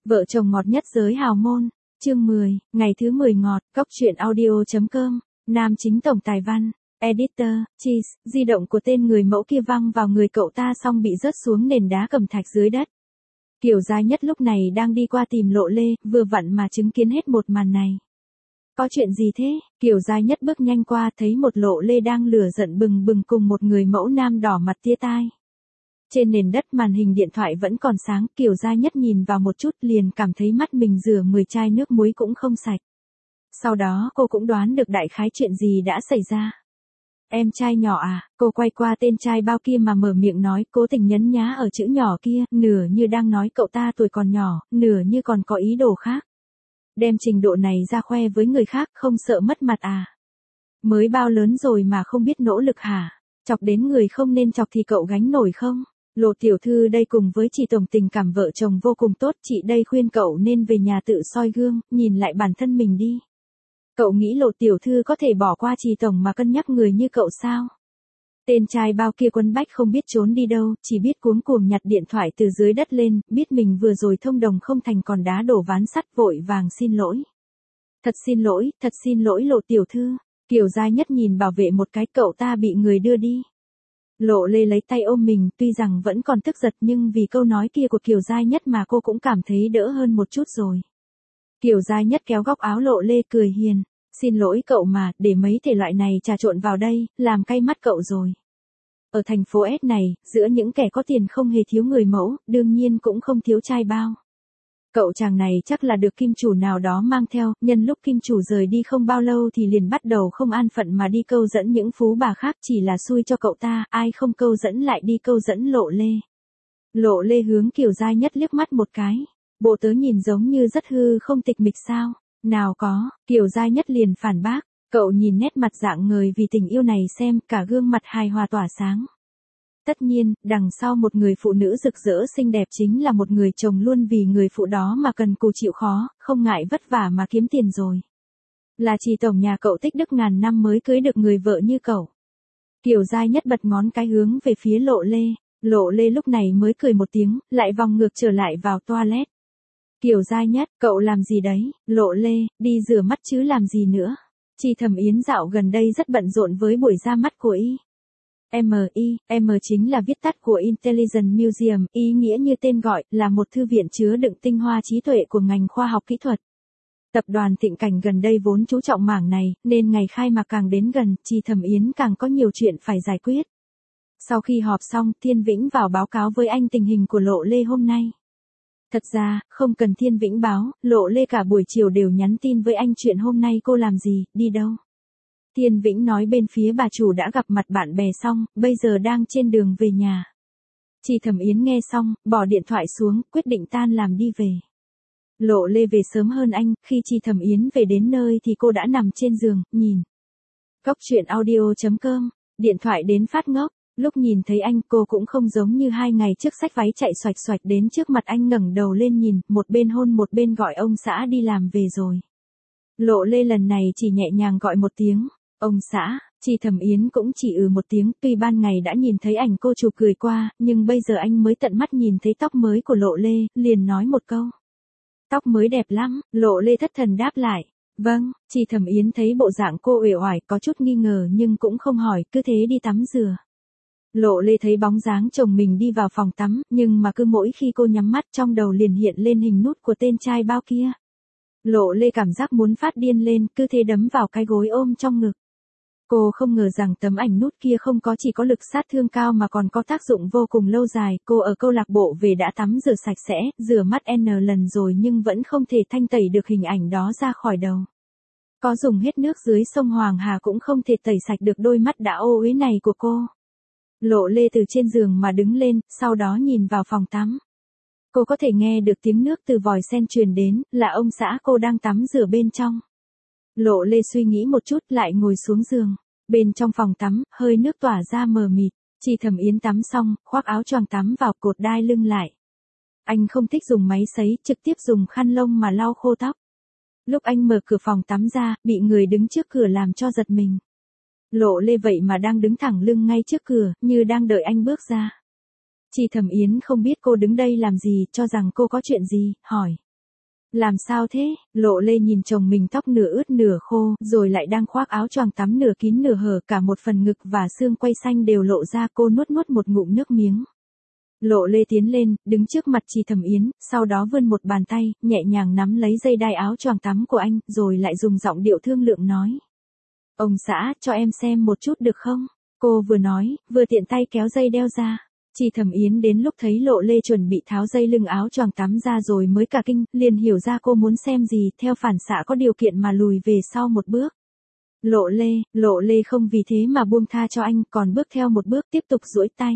Vợ chồng ngọt nhất giới hào môn, chương 10, ngày thứ 10 ngọt, Cóc truyện audio.com, nam chính tổng tài văn, editor, cheese, di động của tên người mẫu kia văng vào người cậu ta xong bị rớt xuống nền đá cẩm thạch dưới đất. Kiều Gia Nhất lúc này đang đi qua tìm Lộ Lê, vừa vặn mà chứng kiến hết một màn này. Có chuyện gì thế? Kiều Gia Nhất bước nhanh qua thấy một Lộ Lê đang lửa giận bừng bừng cùng một người mẫu nam đỏ mặt tia tai. Trên nền đất màn hình điện thoại vẫn còn sáng, Kiều Gia Nhất nhìn vào một chút liền cảm thấy mắt mình rửa 10 chai nước muối cũng không sạch. Sau đó cô cũng đoán được đại khái chuyện gì đã xảy ra. Em trai nhỏ à, cô quay qua tên trai bao kia mà mở miệng nói, cố tình nhấn nhá ở chữ nhỏ kia, nửa như đang nói cậu ta tuổi còn nhỏ, nửa như còn có ý đồ khác. Đem trình độ này ra khoe với người khác không sợ mất mặt à? Mới bao lớn rồi mà không biết nỗ lực hả? Chọc đến người không nên chọc thì cậu gánh nổi không? Lộ tiểu thư đây cùng với chị tổng tình cảm vợ chồng vô cùng tốt, chị đây khuyên cậu nên về nhà tự soi gương, nhìn lại bản thân mình đi. Cậu nghĩ Lộ tiểu thư có thể bỏ qua chị tổng mà cân nhắc người như cậu sao? Tên trai bao kia quấn bách không biết trốn đi đâu, chỉ biết cuống cuồng nhặt điện thoại từ dưới đất lên, biết mình vừa rồi thông đồng không thành còn đá đổ ván sắt, vội vàng xin lỗi. Thật xin lỗi Lộ tiểu thư. Kiều Gia Nhất nhìn bảo vệ một cái, cậu ta bị người đưa đi. Lộ Lê lấy tay ôm mình, tuy rằng vẫn còn tức giận nhưng vì câu nói kia của Kiều Gia Nhất mà cô cũng cảm thấy đỡ hơn một chút rồi. Kiều Gia Nhất kéo góc áo Lộ Lê cười hiền, xin lỗi cậu mà, để mấy thể loại này trà trộn vào đây, làm cay mắt cậu rồi. Ở thành phố S này, giữa những kẻ có tiền không hề thiếu người mẫu, đương nhiên cũng không thiếu trai bao. Cậu chàng này chắc là được kim chủ nào đó mang theo, nhân lúc kim chủ rời đi không bao lâu thì liền bắt đầu không an phận mà đi câu dẫn những phú bà khác, chỉ là xui cho cậu ta, ai không câu dẫn lại đi câu dẫn Lộ Lê. Lộ Lê hướng Kiều Gia Nhất liếc mắt một cái, bộ tớ nhìn giống như rất hư không tịch mịch sao? Nào có, Kiều Gia Nhất liền phản bác, cậu nhìn nét mặt rạng ngời vì tình yêu này xem, cả gương mặt hài hòa tỏa sáng. Tất nhiên, đằng sau một người phụ nữ rực rỡ xinh đẹp chính là một người chồng luôn vì người phụ đó mà cần cù chịu khó, không ngại vất vả mà kiếm tiền rồi. Là chị tổng nhà cậu tích đức ngàn năm mới cưới được người vợ như cậu. Kiều Gia Nhất bật ngón cái hướng về phía Lộ Lê. Lộ Lê lúc này mới cười một tiếng, lại vòng ngược trở lại vào toilet. Kiều Gia Nhất, cậu làm gì đấy? Lộ Lê, đi rửa mắt chứ làm gì nữa? Chị Thẩm Yến dạo gần đây rất bận rộn với buổi ra mắt của y. M chính là viết tắt của Intelligent Museum, ý nghĩa như tên gọi, là một thư viện chứa đựng tinh hoa trí tuệ của ngành khoa học kỹ thuật. Tập đoàn Thịnh Cảnh gần đây vốn chú trọng mảng này, nên ngày khai mạc càng đến gần, chị Thẩm Yến càng có nhiều chuyện phải giải quyết. Sau khi họp xong, Thiên Vĩnh vào báo cáo với anh tình hình của Lộ Lê hôm nay. Thật ra, không cần Thiên Vĩnh báo, Lộ Lê cả buổi chiều đều nhắn tin với anh chuyện hôm nay cô làm gì, đi đâu. Thiên Vĩnh nói bên phía bà chủ đã gặp mặt bạn bè xong, bây giờ đang trên đường về nhà. Chị Thẩm Yến nghe xong, bỏ điện thoại xuống, quyết định tan làm đi về. Lộ Lê về sớm hơn anh, khi chị Thẩm Yến về đến nơi thì cô đã nằm trên giường, nhìn. Cóc truyện audio.com, điện thoại đến phát ngốc, lúc nhìn thấy anh cô cũng không giống như 2 ngày trước xách váy chạy xoạch xoạch đến trước mặt anh ngẩng đầu lên nhìn, một bên hôn một bên gọi ông xã đi làm về rồi. Lộ Lê lần này chỉ nhẹ nhàng gọi một tiếng. Ông xã, chị Thẩm Yến cũng chỉ một tiếng, tuy ban ngày đã nhìn thấy ảnh cô chụp cười qua, nhưng bây giờ anh mới tận mắt nhìn thấy tóc mới của Lộ Lê, liền nói một câu. Tóc mới đẹp lắm, Lộ Lê thất thần đáp lại. Vâng, chị Thẩm Yến thấy bộ dạng cô uể oải có chút nghi ngờ nhưng cũng không hỏi, cứ thế đi tắm rửa. Lộ Lê thấy bóng dáng chồng mình đi vào phòng tắm, nhưng mà cứ mỗi khi cô nhắm mắt trong đầu liền hiện lên hình nút của tên trai bao kia. Lộ Lê cảm giác muốn phát điên lên, cứ thế đấm vào cái gối ôm trong ngực. Cô không ngờ rằng tấm ảnh nút kia không có chỉ có lực sát thương cao mà còn có tác dụng vô cùng lâu dài. Cô ở câu lạc bộ về đã tắm rửa sạch sẽ, rửa mắt N lần rồi nhưng vẫn không thể thanh tẩy được hình ảnh đó ra khỏi đầu. Có dùng hết nước dưới sông Hoàng Hà cũng không thể tẩy sạch được đôi mắt đã ô uế này của cô. Lộ Lê từ trên giường mà đứng lên, sau đó nhìn vào phòng tắm. Cô có thể nghe được tiếng nước từ vòi sen truyền đến, là ông xã cô đang tắm rửa bên trong. Lộ Lê suy nghĩ một chút lại ngồi xuống giường. Bên trong phòng tắm, hơi nước tỏa ra mờ mịt. Chị Thẩm Yến tắm xong, khoác áo choàng tắm vào cột đai lưng lại. Anh không thích dùng máy sấy, trực tiếp dùng khăn lông mà lau khô tóc. Lúc anh mở cửa phòng tắm ra, bị người đứng trước cửa làm cho giật mình. Lộ Lê vậy mà đang đứng thẳng lưng ngay trước cửa, như đang đợi anh bước ra. Chị Thẩm Yến không biết cô đứng đây làm gì, cho rằng cô có chuyện gì, hỏi. Làm sao thế? Lộ Lê nhìn chồng mình tóc nửa ướt nửa khô, rồi lại đang khoác áo choàng tắm nửa kín nửa hở, cả một phần ngực và xương quai xanh đều lộ ra. Cô nuốt nuốt một ngụm nước miếng. Lộ Lê tiến lên, đứng trước mặt Trì Thẩm Yến, sau đó vươn một bàn tay, nhẹ nhàng nắm lấy dây đai áo choàng tắm của anh, rồi lại dùng giọng điệu thương lượng nói. Ông xã, cho em xem một chút được không? Cô vừa nói, vừa tiện tay kéo dây đeo ra. Trì Thẩm Yến đến lúc thấy Lộ Lê chuẩn bị tháo dây lưng áo choàng tắm ra rồi mới cả kinh, liền hiểu ra cô muốn xem gì, theo phản xạ có điều kiện mà lùi về sau một bước. Lộ Lê không vì thế mà buông tha cho anh, còn bước theo một bước tiếp tục duỗi tay.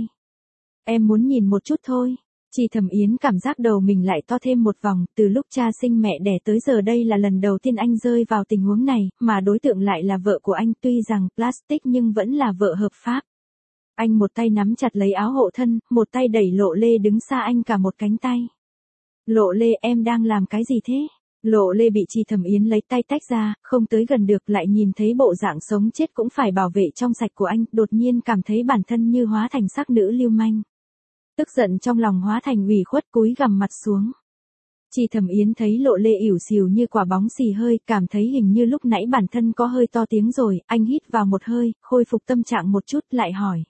Em muốn nhìn một chút thôi. Trì Thẩm Yến cảm giác đầu mình lại to thêm một vòng, từ lúc cha sinh mẹ đẻ tới giờ đây là lần đầu tiên anh rơi vào tình huống này, mà đối tượng lại là vợ của anh, tuy rằng plastic nhưng vẫn là vợ hợp pháp. Anh một tay nắm chặt lấy áo hộ thân, một tay đẩy Lộ Lê đứng xa anh cả một cánh tay. Lộ Lê, em đang làm cái gì thế? Lộ Lê bị Trì Thẩm Yến lấy tay tách ra, không tới gần được, lại nhìn thấy bộ dạng sống chết cũng phải bảo vệ trong sạch của anh, đột nhiên cảm thấy bản thân như hóa thành sắc nữ lưu manh. Tức giận trong lòng hóa thành ủy khuất, cúi gằm mặt xuống. Trì Thẩm Yến thấy Lộ Lê ỉu xìu như quả bóng xì hơi, cảm thấy hình như lúc nãy bản thân có hơi to tiếng rồi, anh hít vào một hơi, khôi phục tâm trạng một chút, lại hỏi.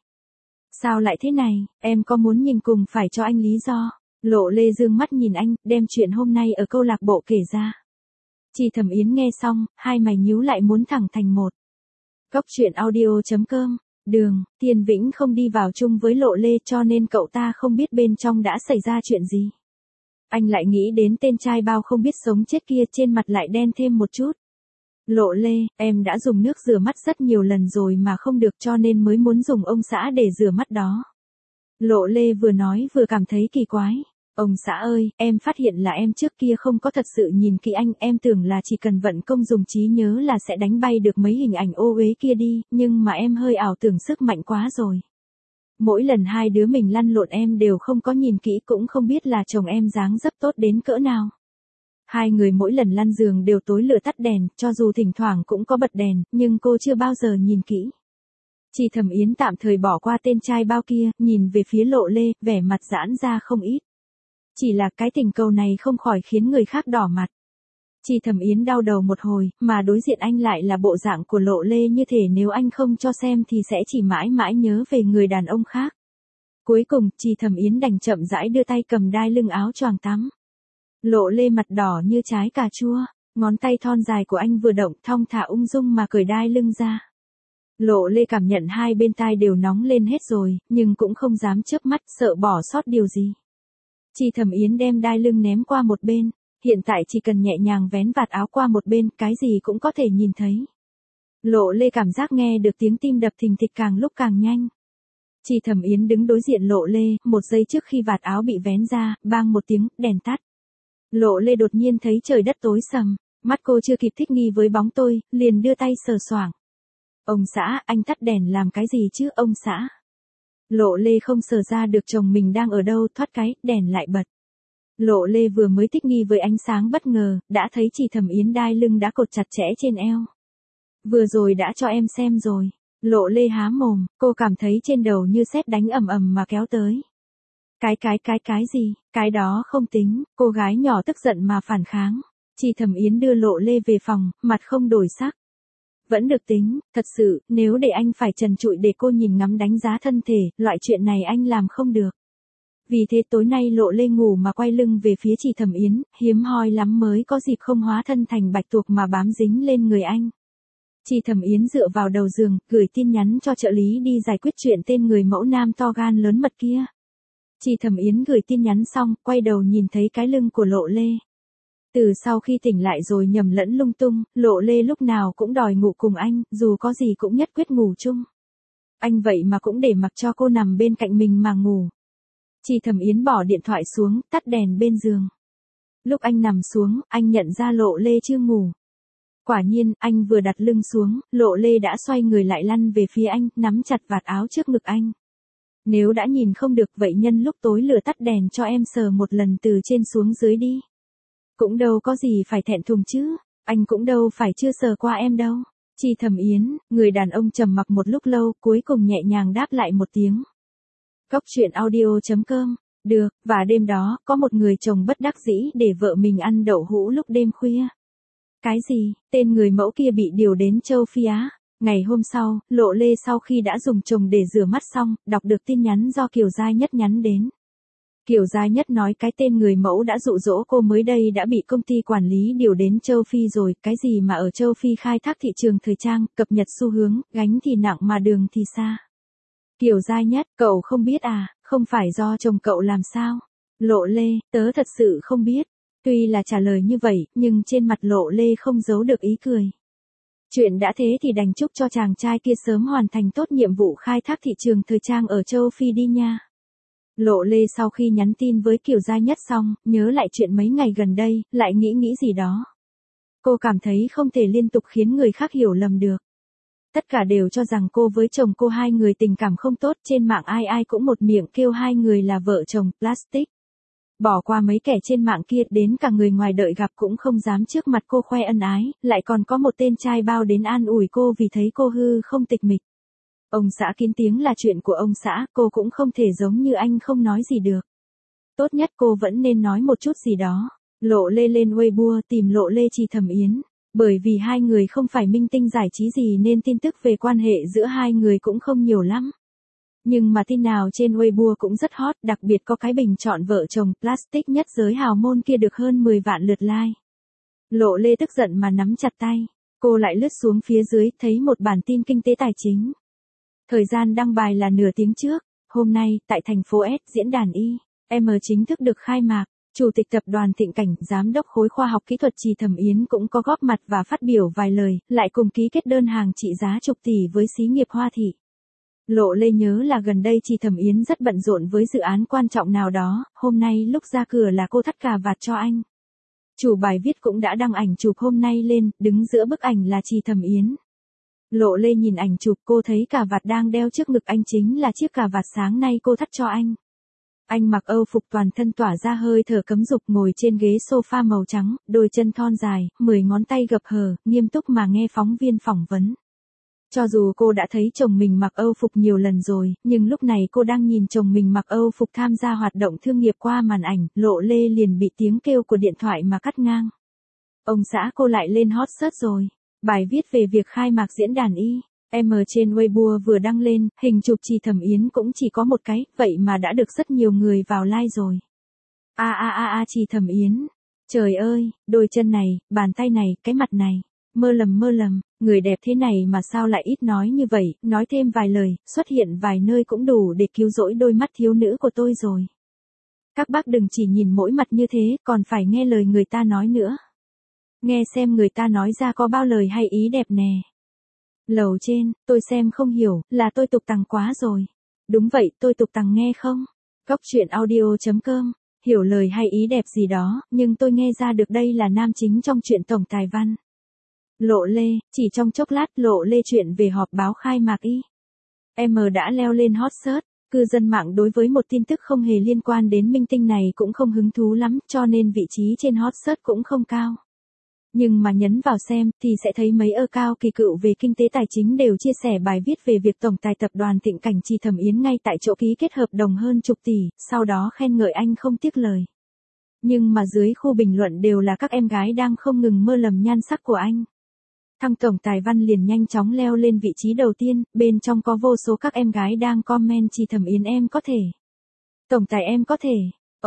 Sao lại thế này, em có muốn nhìn cùng phải cho anh lý do? Lộ Lê dương mắt nhìn anh, đem chuyện hôm nay ở câu lạc bộ kể ra. Trì Thẩm Yến nghe xong, hai mày nhíu lại muốn thẳng thành một. Cóc truyện audio.com. Đường, Thiên Vĩnh không đi vào chung với Lộ Lê cho nên cậu ta không biết bên trong đã xảy ra chuyện gì. Anh lại nghĩ đến tên trai bao không biết sống chết kia, trên mặt lại đen thêm một chút. Lộ Lê, em đã dùng nước rửa mắt rất nhiều lần rồi mà không được, cho nên mới muốn dùng ông xã để rửa mắt đó. Lộ Lê vừa nói vừa cảm thấy kỳ quái. Ông xã ơi, em phát hiện là em trước kia không có thật sự nhìn kỹ anh, em tưởng là chỉ cần vận công dùng trí nhớ là sẽ đánh bay được mấy hình ảnh ô uế kia đi, nhưng mà em hơi ảo tưởng sức mạnh quá rồi. Mỗi lần hai đứa mình lăn lộn em đều không có nhìn kỹ, cũng không biết là chồng em dáng dấp tốt đến cỡ nào. Hai người mỗi lần lăn giường đều tối lửa tắt đèn, cho dù thỉnh thoảng cũng có bật đèn, nhưng cô chưa bao giờ nhìn kỹ. Trì Thẩm Yến tạm thời bỏ qua tên trai bao kia, nhìn về phía Lộ Lê, vẻ mặt giãn ra không ít. Chỉ là cái tình cầu này không khỏi khiến người khác đỏ mặt. Trì Thẩm Yến đau đầu một hồi, mà đối diện anh lại là bộ dạng của Lộ Lê, như thể nếu anh không cho xem thì sẽ chỉ mãi mãi nhớ về người đàn ông khác. Cuối cùng, Trì Thẩm Yến đành chậm rãi đưa tay cầm đai lưng áo choàng tắm. Lộ Lê mặt đỏ như trái cà chua, ngón tay thon dài của anh vừa động, thong thả ung dung mà cởi đai lưng ra. Lộ Lê cảm nhận hai bên tai đều nóng lên hết rồi, nhưng cũng không dám chớp mắt, sợ bỏ sót điều gì. Trì Thẩm Yến đem đai lưng ném qua một bên, hiện tại chỉ cần nhẹ nhàng vén vạt áo qua một bên, cái gì cũng có thể nhìn thấy. Lộ Lê cảm giác nghe được tiếng tim đập thình thịch càng lúc càng nhanh. Trì Thẩm Yến đứng đối diện Lộ Lê, một giây trước khi vạt áo bị vén ra, bang một tiếng, đèn tắt. Lộ Lê đột nhiên thấy trời đất tối sầm, mắt cô chưa kịp thích nghi với bóng tối, liền đưa tay sờ soạng. Ông xã, anh tắt đèn làm cái gì chứ, ông xã? Lộ Lê không sờ ra được chồng mình đang ở đâu, thoát cái, đèn lại bật. Lộ Lê vừa mới thích nghi với ánh sáng bất ngờ, đã thấy Trì Thẩm Yến đai lưng đã cột chặt chẽ trên eo. Vừa rồi đã cho em xem rồi. Lộ Lê há mồm, cô cảm thấy trên đầu như sét đánh ầm ầm mà kéo tới. Cái gì, cái đó không tính, cô gái nhỏ tức giận mà phản kháng. Trì Thẩm Yến đưa Lộ Lê về phòng, mặt không đổi sắc. Vẫn được tính, thật sự, nếu để anh phải trần trụi để cô nhìn ngắm đánh giá thân thể, loại chuyện này anh làm không được. Vì thế tối nay Lộ Lê ngủ mà quay lưng về phía Trì Thẩm Yến, hiếm hoi lắm mới có dịp không hóa thân thành bạch tuộc mà bám dính lên người anh. Trì Thẩm Yến dựa vào đầu giường, gửi tin nhắn cho trợ lý đi giải quyết chuyện tên người mẫu nam to gan lớn mật kia. Trì Thẩm Yến gửi tin nhắn xong, quay đầu nhìn thấy cái lưng của Lộ Lê. Từ sau khi tỉnh lại rồi nhầm lẫn lung tung, Lộ Lê lúc nào cũng đòi ngủ cùng anh, dù có gì cũng nhất quyết ngủ chung. Anh vậy mà cũng để mặc cho cô nằm bên cạnh mình mà ngủ. Trì Thẩm Yến bỏ điện thoại xuống, tắt đèn bên giường. Lúc anh nằm xuống, anh nhận ra Lộ Lê chưa ngủ. Quả nhiên, anh vừa đặt lưng xuống, Lộ Lê đã xoay người lại lăn về phía anh, nắm chặt vạt áo trước ngực anh. Nếu đã nhìn không được vậy nhân lúc tối lửa tắt đèn cho em sờ một lần từ trên xuống dưới đi. Cũng đâu có gì phải thẹn thùng chứ, anh cũng đâu phải chưa sờ qua em đâu. Trì Thẩm Yến, người đàn ông trầm mặc một lúc lâu, cuối cùng nhẹ nhàng đáp lại một tiếng. Cóc truyện audio.com Được, và đêm đó, có một người chồng bất đắc dĩ để vợ mình ăn đậu hũ lúc đêm khuya. Cái gì, tên người mẫu kia bị điều đến châu Phi Á. Ngày hôm sau, Lộ Lê sau khi đã dùng chồng để rửa mắt xong, đọc được tin nhắn do Kiều Giai Nhất nhắn đến. Kiều Giai Nhất nói cái tên người mẫu đã dụ dỗ cô mới đây đã bị công ty quản lý điều đến châu Phi rồi, cái gì mà ở châu Phi khai thác thị trường thời trang, cập nhật xu hướng, gánh thì nặng mà đường thì xa. Kiều Giai Nhất, cậu không biết à, không phải do chồng cậu làm sao? Lộ Lê, tớ thật sự không biết. Tuy là trả lời như vậy, nhưng trên mặt Lộ Lê không giấu được ý cười. Chuyện đã thế thì đành chúc cho chàng trai kia sớm hoàn thành tốt nhiệm vụ khai thác thị trường thời trang ở châu Phi đi nha. Lộ Lê sau khi nhắn tin với Kiều Giai Nhất xong, nhớ lại chuyện mấy ngày gần đây, lại nghĩ gì đó. Cô cảm thấy không thể liên tục khiến người khác hiểu lầm được. Tất cả đều cho rằng cô với chồng cô hai người tình cảm không tốt, trên mạng ai ai cũng một miệng kêu hai người là vợ chồng plastic. Bỏ qua mấy kẻ trên mạng kia, đến cả người ngoài đợi gặp cũng không dám trước mặt cô khoe ân ái, lại còn có một tên trai bao đến an ủi cô vì thấy cô hư không tịch mịch. Ông xã kín tiếng là chuyện của ông xã, cô cũng không thể giống như anh không nói gì được. Tốt nhất cô vẫn nên nói một chút gì đó. Lộ Lê lên Weibo tìm Lộ Lê Trì Thẩm Yến. Bởi vì hai người không phải minh tinh giải trí gì nên tin tức về quan hệ giữa hai người cũng không nhiều lắm. Nhưng mà tin nào trên Weibo cũng rất hot, đặc biệt có cái bình chọn vợ chồng plastic nhất giới hào môn kia được hơn 10 vạn lượt like. Lộ Lê tức giận mà nắm chặt tay. Cô lại lướt xuống phía dưới, thấy một bản tin kinh tế tài chính. Thời gian đăng bài là nửa tiếng trước. Hôm nay, tại thành phố S, diễn đàn IM chính thức được khai mạc. Chủ tịch tập đoàn Thịnh Cảnh, giám đốc khối khoa học kỹ thuật Trì Thẩm Yến cũng có góp mặt và phát biểu vài lời, lại cùng ký kết đơn hàng trị giá chục tỷ với xí nghiệp Hoa Thị. Lộ Lê nhớ là gần đây Trì Thẩm Yến rất bận rộn với dự án quan trọng nào đó, hôm nay lúc ra cửa là cô thắt cà vạt cho anh. Chủ bài viết cũng đã đăng ảnh chụp hôm nay lên, đứng giữa bức ảnh là Trì Thẩm Yến. Lộ Lê nhìn ảnh chụp, cô thấy cà vạt đang đeo trước ngực anh chính là chiếc cà vạt sáng nay cô thắt cho anh. Anh mặc Âu phục toàn thân tỏa ra hơi thở cấm dục, ngồi trên ghế sofa màu trắng, đôi chân thon dài, 10 ngón tay gập hờ, nghiêm túc mà nghe phóng viên phỏng vấn. Cho dù cô đã thấy chồng mình mặc Âu phục nhiều lần rồi, nhưng lúc này cô đang nhìn chồng mình mặc Âu phục tham gia hoạt động thương nghiệp qua màn ảnh, Lộ Lê liền bị tiếng kêu của điện thoại mà cắt ngang. Ông xã cô lại lên hot search rồi. Bài viết về việc khai mạc diễn đàn IM trên Weibo vừa đăng lên, hình chụp Trì Thẩm Yến cũng chỉ có một cái, vậy mà đã được rất nhiều người vào like rồi. Trì Thẩm Yến. Trời ơi, đôi chân này, bàn tay này, cái mặt này. Mơ lầm, người đẹp thế này mà sao lại ít nói như vậy, nói thêm vài lời, xuất hiện vài nơi cũng đủ để cứu rỗi đôi mắt thiếu nữ của tôi rồi. Các bác đừng chỉ nhìn mỗi mặt như thế, còn phải nghe lời người ta nói nữa. Nghe xem người ta nói ra có bao lời hay ý đẹp nè. Lầu trên, tôi xem không hiểu, là tôi tục tằng quá rồi. Đúng vậy, tôi tục tằng nghe không? Góc truyện audio.com, hiểu lời hay ý đẹp gì đó, nhưng tôi nghe ra được đây là nam chính trong truyện tổng tài văn. Lộ Lê, chỉ trong chốc lát Lộ Lê chuyện về họp báo khai mạc IM đã leo lên hot search. Cư dân mạng đối với một tin tức không hề liên quan đến minh tinh này cũng không hứng thú lắm, cho nên vị trí trên hot search cũng không cao. Nhưng mà nhấn vào xem thì sẽ thấy mấy cao kỳ cựu về kinh tế tài chính đều chia sẻ bài viết về việc tổng tài tập đoàn Thịnh Cảnh Trì Thẩm Yến ngay tại chỗ ký kết hợp đồng hơn chục tỷ, sau đó khen ngợi anh không tiếc lời. Nhưng mà dưới khu bình luận đều là các em gái đang không ngừng mơ lầm nhan sắc của anh. Thăng tổng tài văn liền nhanh chóng leo lên vị trí đầu tiên, bên trong có vô số các em gái đang comment Trì Thẩm Yến em có thể. Tổng tài em có thể.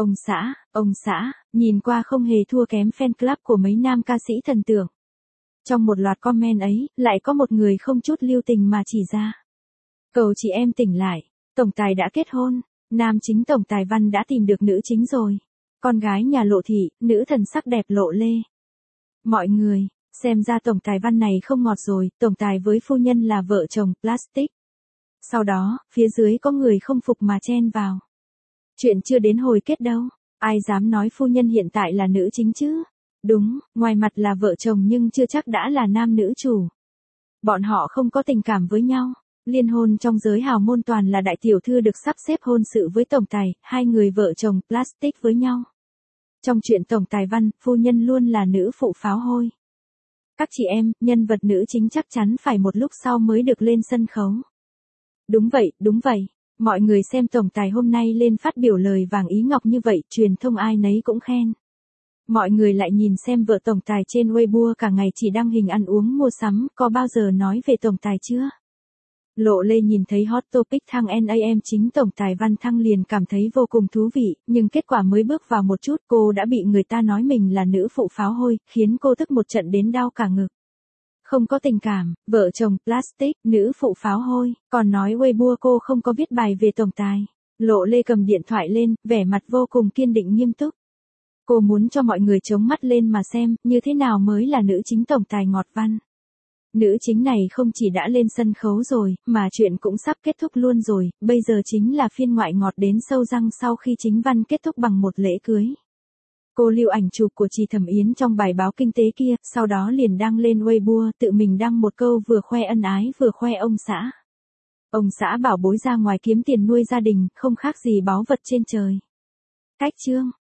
Ông xã, nhìn qua không hề thua kém fan club của mấy nam ca sĩ thần tượng. Trong một loạt comment ấy, lại có một người không chút lưu tình mà chỉ ra. Cầu chị em tỉnh lại, tổng tài đã kết hôn, nam chính tổng tài văn đã tìm được nữ chính rồi. Con gái nhà Lộ Thị, nữ thần sắc đẹp Lộ Lê. Mọi người, xem ra tổng tài văn này không ngọt rồi, tổng tài với phu nhân là vợ chồng plastic. Sau đó, phía dưới có người không phục mà chen vào. Chuyện chưa đến hồi kết đâu, ai dám nói phu nhân hiện tại là nữ chính chứ? Đúng, ngoài mặt là vợ chồng nhưng chưa chắc đã là nam nữ chủ. Bọn họ không có tình cảm với nhau. Liên hôn trong giới hào môn toàn là đại tiểu thư được sắp xếp hôn sự với tổng tài, hai người vợ chồng plastic với nhau. Trong chuyện tổng tài văn, phu nhân luôn là nữ phụ pháo hôi. Các chị em, nhân vật nữ chính chắc chắn phải một lúc sau mới được lên sân khấu. Đúng vậy, Mọi người xem tổng tài hôm nay lên phát biểu lời vàng ý ngọc như vậy, truyền thông ai nấy cũng khen. Mọi người lại nhìn xem vợ tổng tài trên Weibo cả ngày chỉ đăng hình ăn uống mua sắm, có bao giờ nói về tổng tài chưa? Lộ Lê nhìn thấy hot topic thăng NAM chính tổng tài Văn Thăng liền cảm thấy vô cùng thú vị, nhưng kết quả mới bước vào một chút cô đã bị người ta nói mình là nữ phụ pháo hôi, khiến cô tức một trận đến đau cả ngực. Không có tình cảm, vợ chồng plastic, nữ phụ pháo hôi, còn nói Weibo cô không có viết bài về tổng tài. Lộ Lê cầm điện thoại lên, vẻ mặt vô cùng kiên định nghiêm túc. Cô muốn cho mọi người chống mắt lên mà xem, như thế nào mới là nữ chính tổng tài Ngọt Văn. Nữ chính này không chỉ đã lên sân khấu rồi, mà chuyện cũng sắp kết thúc luôn rồi, bây giờ chính là phiên ngoại ngọt đến sâu răng sau khi chính văn kết thúc bằng một lễ cưới. Cô lưu ảnh chụp của chị Thẩm Yến trong bài báo kinh tế kia, sau đó liền đăng lên Weibo, tự mình đăng một câu vừa khoe ân ái vừa khoe ông xã. Ông xã bảo bối ra ngoài kiếm tiền nuôi gia đình, không khác gì báu vật trên trời. Cách chương